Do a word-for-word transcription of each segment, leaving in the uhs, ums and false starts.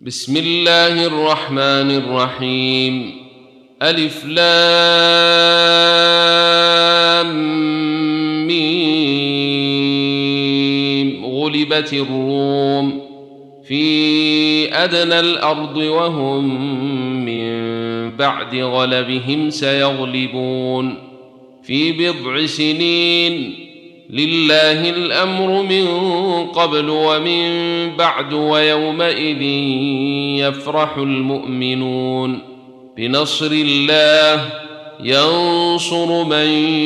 بسم الله الرحمن الرحيم. ألف لام ميم. غلبت الروم في أدنى الأرض وهم من بعد غلبهم سيغلبون في بضع سنين. لله الأمر من قبل ومن بعد ويومئذ يفرح المؤمنون بنصر الله ينصر من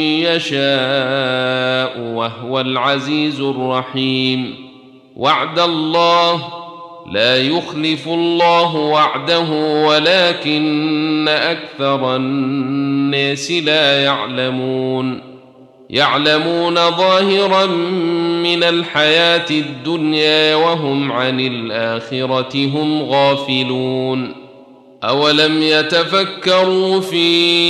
يشاء وهو العزيز الرحيم. وعد الله لا يخلف الله وعده ولكن أكثر الناس لا يعلمون. يعلمون ظاهرا من الحياة الدنيا وهم عن الآخرة هم غافلون. أولم يتفكروا في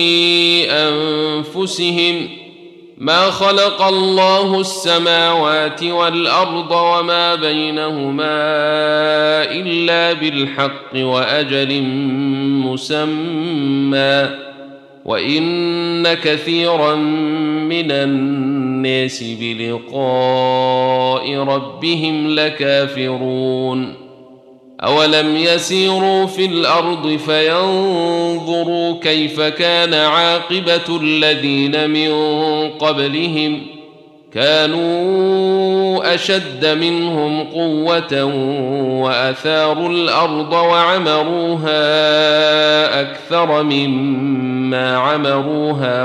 أنفسهم ما خلق الله السماوات والأرض وما بينهما إلا بالحق وأجل مسمى وإن كثيرا من الناس بلقاء ربهم لكافرون. أولم يسيروا في الأرض فينظروا كيف كان عاقبة الذين من قبلهم كانوا أشد منهم قوة وأثاروا الأرض وعمروها أكثر مما عمروها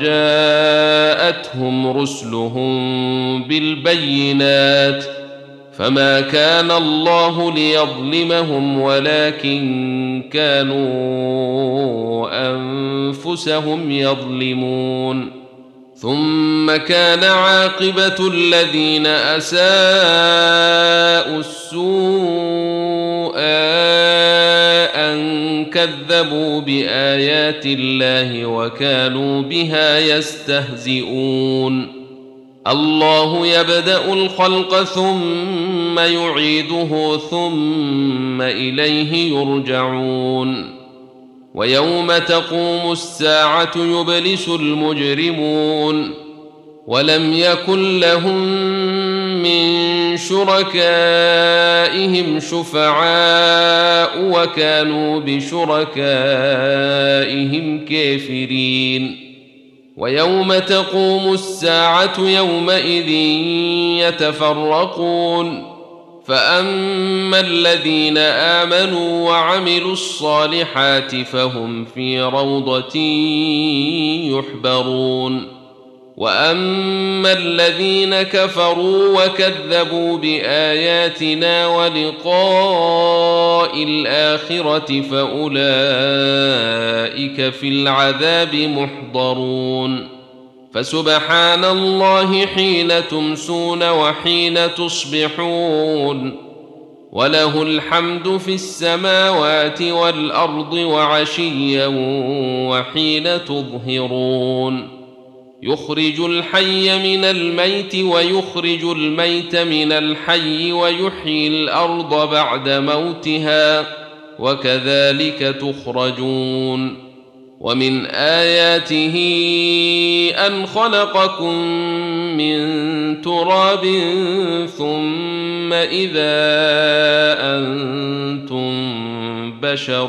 وجاءتهم رسلهم بالبينات فما كان الله ليظلمهم ولكن كانوا أنفسهم يظلمون. ثم كان عاقبة الذين أساءوا السوء أن كذبوا بآيات الله وكانوا بها يستهزئون. الله يبدأ الخلق ثم يعيده ثم إليه يرجعون. ويوم تقوم الساعة يبلس المجرمون ولم يكن لهم من شركائهم شفعاء وكانوا بشركائهم كافرين. ويوم تقوم الساعة يومئذ يتفرقون فأما الذين آمنوا وعملوا الصالحات فهم في روضة يحبرون. وأما الذين كفروا وكذبوا بآياتنا ولقاء الآخرة فأولئك في العذاب محضرون. فسبحان الله حين تمسون وحين تصبحون وله الحمد في السماوات والأرض وعشيا وحين تظهرون. يخرج الحي من الميت ويخرج الميت من الحي ويحيي الأرض بعد موتها وكذلك تخرجون. ومن آياته أن خلقكم من تراب ثم إذا أنتم بشر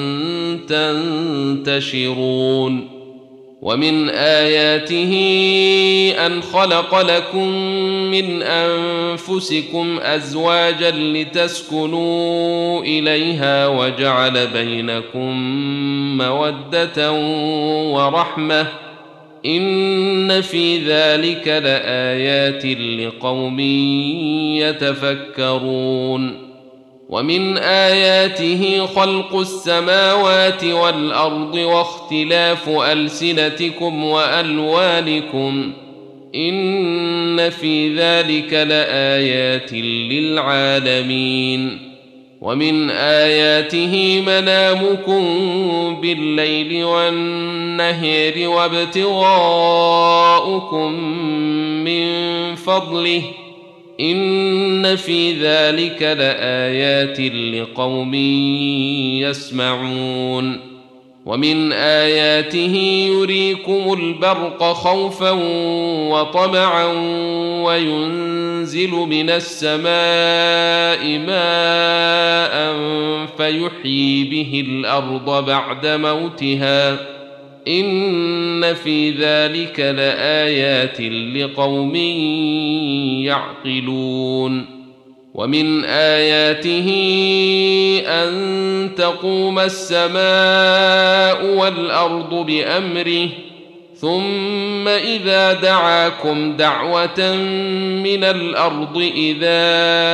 تنتشرون. ومن آياته أن خلق لكم من أنفسكم أزواجا لتسكنوا إليها وجعل بينكم مودة ورحمة إن في ذلك لآيات لقوم يتفكرون. ومن آياته خلق السماوات والأرض واختلاف ألسنتكم وألوانكم إن في ذلك لآيات للعالمين. ومن آياته منامكم بالليل والنهار وابتغاؤكم من فضله إن في ذلك لآيات لقوم يسمعون. ومن آياته يريكم البرق خوفا وطمعا وينزل من السماء ماء فيحيي به الأرض بعد موتها إن في ذلك لآيات لقوم يعقلون. ومن آياته أن تقوم السماء والأرض بأمره ثم إذا دعاكم دعوة من الأرض إذا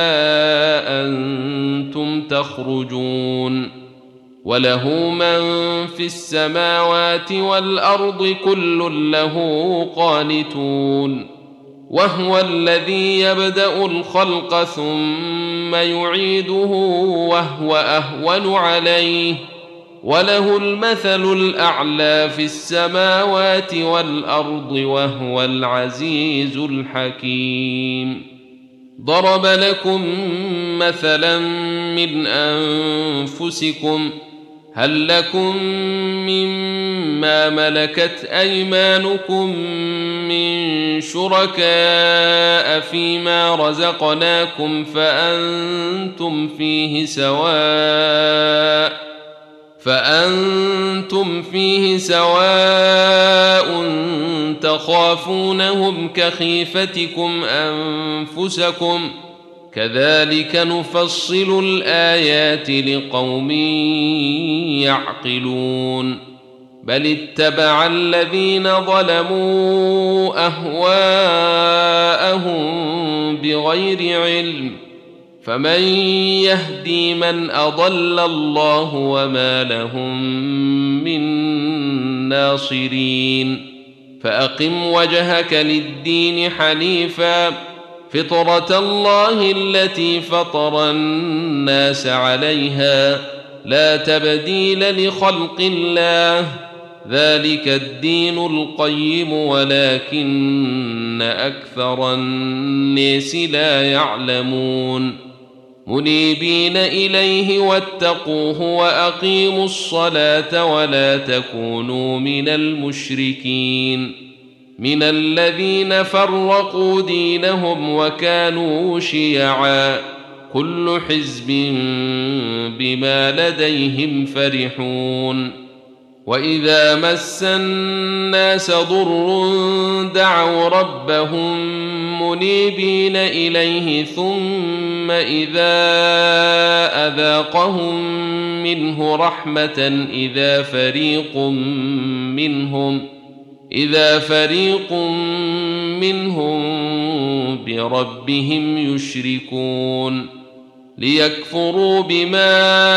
أنتم تخرجون. وله من في السماوات والأرض كل له قانتون. وهو الذي يبدأ الخلق ثم يعيده وهو أهون عليه وله المثل الأعلى في السماوات والأرض وهو العزيز الحكيم. ضرب لكم مثلا من أنفسكم هل لكم مما ملكت أيمانكم من شركاء فيما رزقناكم فأنتم فيه سواء فأنتم فيه سواء تخافونهم كخيفتكم أنفسكم كذلك نفصل الآيات لقوم يعقلون. بل اتبع الذين ظلموا أهواءهم بغير علم فمن يهدي من أضل الله وما لهم من ناصرين. فأقم وجهك للدين حنيفا فطرة الله التي فطر الناس عليها لا تبديل لخلق الله ذلك الدين القيم ولكن أكثر الناس لا يعلمون. منيبين إليه واتقوه وأقيموا الصلاة ولا تكونوا من المشركين من الذين فرقوا دينهم وكانوا شيعا كل حزب بما لديهم فرحون. وإذا مس الناس ضر دعوا ربهم منيبين إليه ثم إذا أذاقهم منه رحمة إذا فريق منهم إذا فريق منهم بربهم يشركون. ليكفروا بما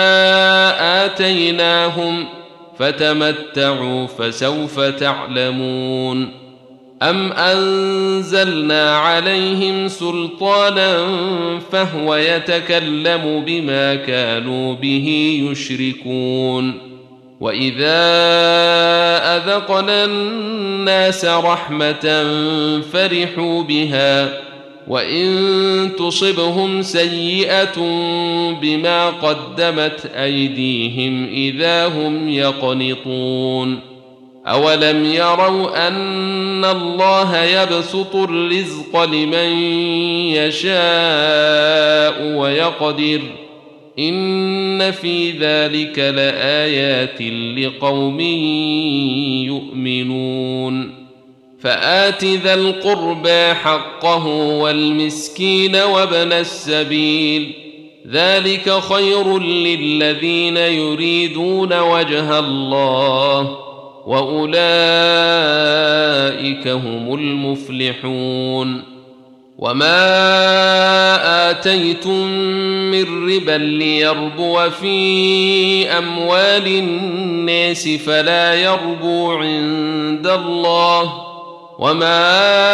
آتيناهم فتمتعوا فسوف تعلمون. أم أنزلنا عليهم سلطانا فهو يتكلم بما كانوا به يشركون. وإذا أذقنا الناس رحمة فرحوا بها وإن تصبهم سيئة بما قدمت أيديهم إذا هم يقنطون. أولم يروا أن الله يبسط الرزق لمن يشاء ويقدر إن في ذلك لآيات لقوم يؤمنون. فآت ذا القربى حقه والمسكين وابن السبيل ذلك خير للذين يريدون وجه الله وأولئك هم المفلحون. وما آتيتم من ربا ليربو في أموال الناس فلا يربو عند الله وما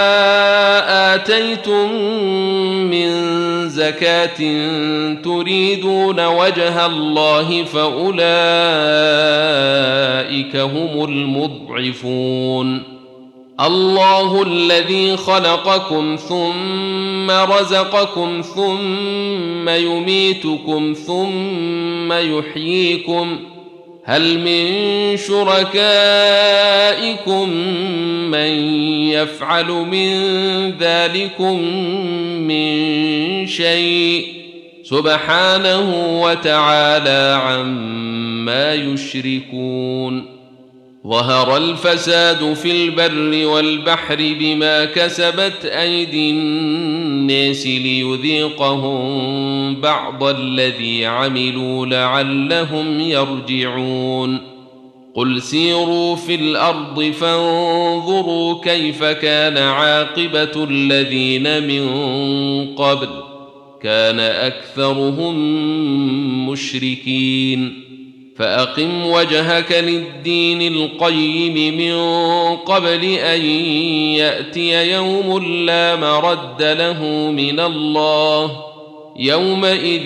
آتيتم من زكاة تريدون وجه الله فأولئك هم المضعفون. الله الذي خلقكم ثم رزقكم ثم يميتكم ثم يحييكم هل من شركائكم من يفعل من ذلكم من شيء سبحانه وتعالى عما يشركون ظهر الفساد في البر والبحر بما كسبت أيدي الناس ليذيقهم بعض الذي عملوا لعلهم يرجعون قل سيروا في الأرض فانظروا كيف كان عاقبة الذين من قبل كان أكثرهم مشركين فأقم وجهك للدين القيم من قبل أن يأتي يوم لا مرد له من الله يومئذ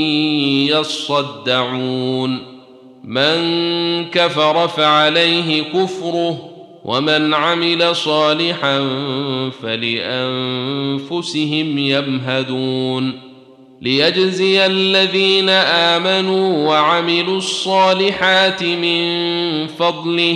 يصدعون من كفر فعليه كفره ومن عمل صالحا فلأنفسهم يمهدون ليجزي الذين آمنوا وعملوا الصالحات من فضله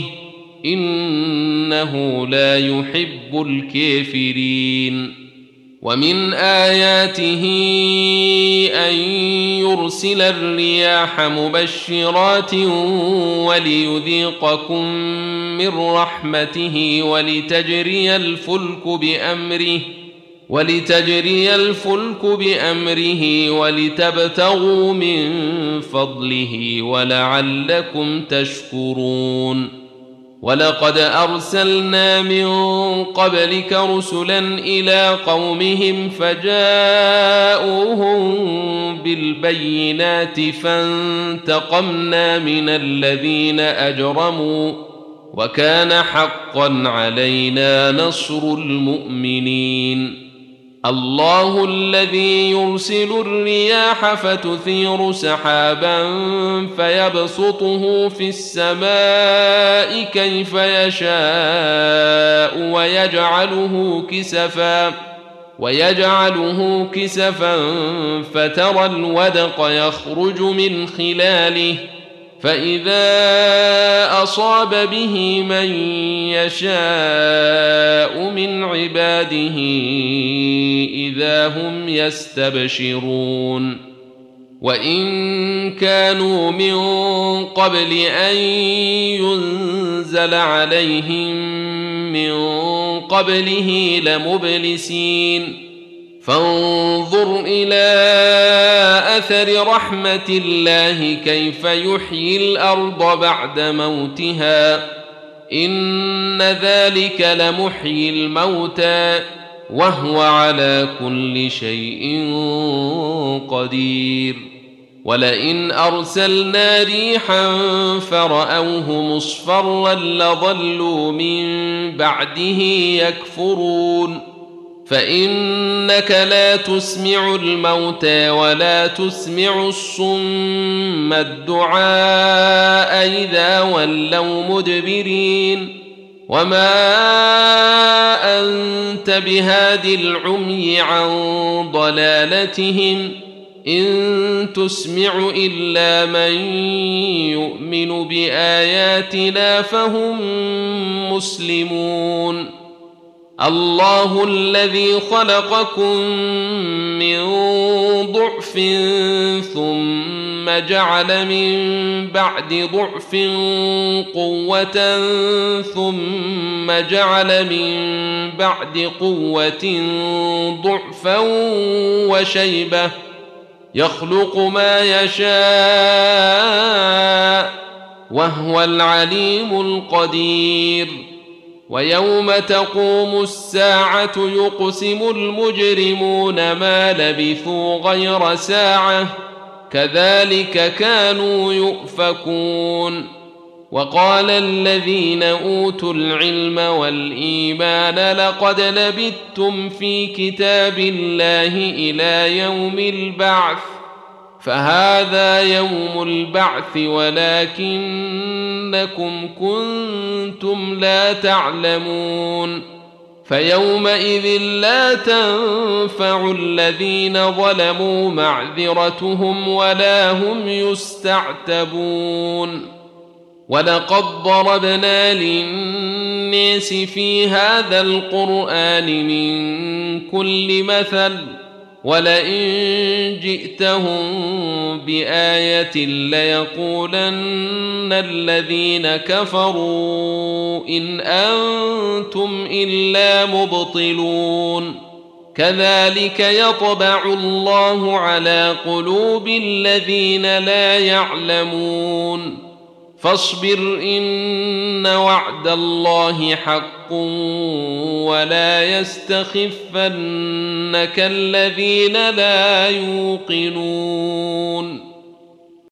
إنه لا يحب الكافرين ومن آياته أن يرسل الرياح مبشرات وليذيقكم من رحمته ولتجري الفلك بأمره ولتجري الفلك بأمره ولتبتغوا من فضله ولعلكم تشكرون ولقد أرسلنا من قبلك رسلا إلى قومهم فجاءوهم بالبينات فانتقمنا من الذين أجرموا وكان حقا علينا نصر المؤمنين الله الذي يرسل الرياح فتثير سحابا فيبسطه في السماء كيف يشاء ويجعله كسفا ويجعله كسفا فترى الودق يخرج من خلاله فإذا أصاب به من يشاء من عباده إذا هم يستبشرون وإن كانوا من قبل أن ينزل عليهم من قبله لمبلسين فانظر إلى أثر رحمة الله كيف يحيي الأرض بعد موتها إن ذلك لمحيي الموتى وهو على كل شيء قدير ولئن أرسلنا ريحا فرأوه مصفرا لظلوا من بعده يكفرون فإنك لا تسمع الموتى ولا تسمع الصم الدعاء إذا ولوا مدبرين وما أنت بهاد العمي عن ضلالتهم إن تسمع إلا من يؤمن بآياتنا فهم مسلمون الله الذي خلقكم من ضعف ثم جعل من بعد ضعف قوة ثم جعل من بعد قوة ضعفا وشيبة يخلق ما يشاء وهو العليم القدير ويوم تقوم الساعة يقسم المجرمون ما لبثوا غير ساعة كذلك كانوا يؤفكون وقال الذين أوتوا العلم والإيمان لقد لبثتم في كتاب الله إلى يوم البعث فهذا يوم البعث ولكنكم كنتم لا تعلمون فيومئذ لا تنفع الذين ظلموا معذرتهم ولا هم يستعتبون ولقد ضربنا للناس في هذا القرآن من كل مثل ولئن جئتهم بآية ليقولن الذين كفروا إن أنتم إلا مبطلون كذلك يطبع الله على قلوب الذين لا يعلمون فاصبر إن وعد الله حق ولا يستخفنك الذين لا يوقنون